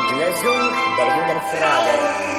Lösung der Judenfrage.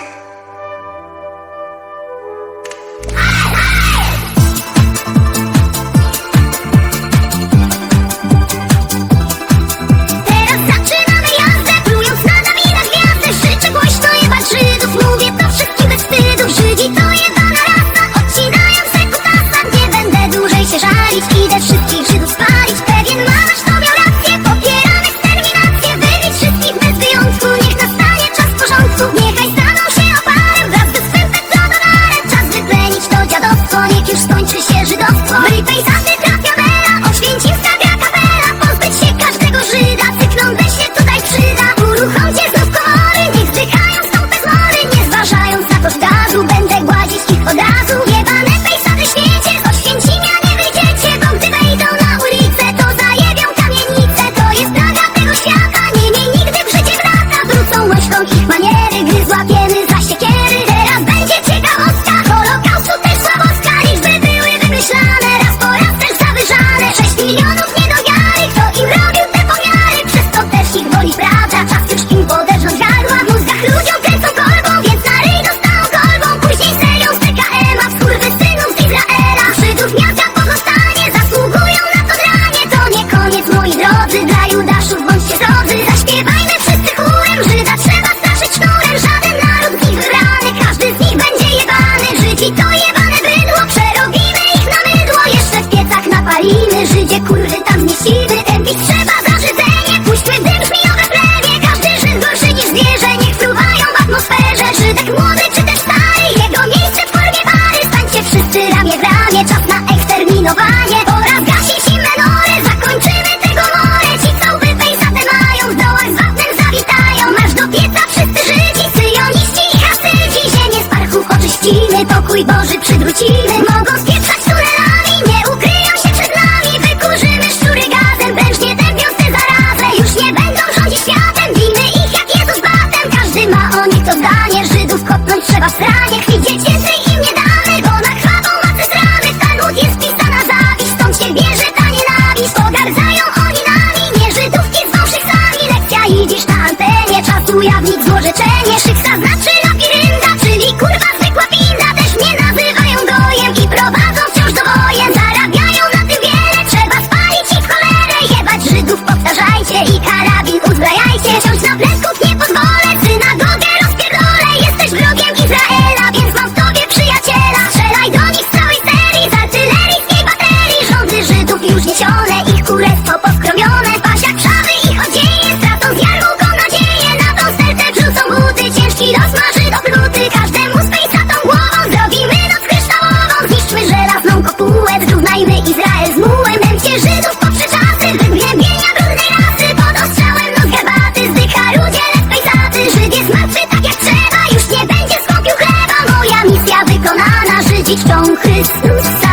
Teraz zaczynamy jazdę, plując na Dawida gwiazdę. Życzę głośno jebać Żydów, mówię to wszystkim bez wstydów. Żydzi to jebana rasa, odcinają se kutasa. Nie będę dłużej się żalić, idę wszystkich Żydów spalić. Pewien malarz to miał rację, popieramy sterminację. Wybić wszystkich bez wyjątku, niech nastanie czas porządku. Niechaj staną się oparem, wraz ze swym petrodolarem. Czas wyplenić to dziadostwo, niech już skończy się żydostwo. Brypejzaty trafia bela, oświęcimska gra kapela. Pozbyć się każdego Żyda, cyklądę się tutaj przyda. Uruchomcie znów komory, niech zdychają stąd bez mory. Nie zważając na koszt gazu, będę gładzić ich od razu. Jebane pejsady świecie, z Oświęcimia nie wyjdziecie. Bo gdy wejdą na ulicę, to zajebią kamienice. To jest praga tego świata, nie miej nigdy w życie brata. Wrócą łośką ich maniery, gdy złapiemy za siekiery. Teraz będzie ciekawostka, Holokaustu też słabostka. Liczby były wymyślane, raz po raz też zawyżane. 6 milionów nie do wiary, kto im robił te pomiary. Przez to też ich boli prawda, czas już im poderżnąć gardła. W mózgach ludziom kręcą korbą, więc na ryj dostaną kolbą. Później serią z PKM-a, skurwysynów z Izraela. Żydów miasta pozostanie, zasługują na to dranie. To nie koniec, moi drodzy, dla Judaszów bądźcie drodzy. Zaśpiewajmy wszyscy chórem, Żyda trzeba straszyć sznurem. Żaden naród z nich wybrany, każdy z nich będzie jebany. Żydzi to jebane bydło, przerobimy ich na mydło. Jeszcze w piecach napalimy, Żydzie kurwy tam znieścimy. Tępić trzeba za żydzenie, puśćmy w dym żmijowe plewie. Każdy Żyd gorszy niż zwierzę, niech fruwają w atmosferze. Żydek młody czy też stary, jego miejsce w formie pary. Stańcie wszyscy ramię w ramię, czas na eksterminowanie. Pora zgasić im menorę, zakończymy tego morę. Ci co łby pejsate mają, w dołach z wapnem zawitają. Marsz do pieca wszyscy Żydzi, syjoniści i hasydzi. Ziemię z parchów oczyścimy, pokój Boży przywrócimy. Mogą spieprzać tunelami, nie ukryją się przed nami. Wykurzymy szczury gazem, prężnie tępiąc tę zarazę. Już nie będą rządzić światem, bijmy ich jak Jezus batem. Każdy ma o nich to zdanie, Żydów kopnąć trzeba w stranie. Chwicie więcej im nie damy, bo na krwawą macę stramy. W Talmud jest pisana zawiść, stąd się bierze ta nienawiść. Pogardzają oni nami, nie Żydówki z wąszych sami. Lekcja idziesz na antenie, czas ujawnić złorzeczenie. Szyksa znaczy labirynta, czyli kurwa zwykła pinda. Też mnie nazywają gojem i prowadzą wciąż do wojen. Zarabiają na tym wiele, trzeba spalić ich w cholerę. Jebać Żydów powtarzajcie i karabin uzbrajajcie. Wciąż na plecków nie pozwolę, synagogę rozpierdolę. Jesteś wrogiem Izraela, więc mam w tobie przyjaciela. Strzelaj do nich z całej serii, z artyleryjskiej baterii. Rządy Żydów już niesione, ich kurestwo poskromione. W pasiach krzawy ich odzieje, stracą z jarmułką nadzieję. Na tą stertę wrzucą buty, ciężki los marzy do pluty. Każdemu z pejsatą głową zrobimy noc kryształową. Zniszczmy żelazną kopułę, zrównajmy Izrael z mułem. Męcie Żydów poprze czasy, wygnębienia brudnej rasy. Pod ostrzałem noc herbaty, zdycha rudzielec pejsaty. Żyd jest martwy tak jak trzeba, już nie będzie skąpił chleba. Moja misja wykonana, Żydzi czczą Chrystus.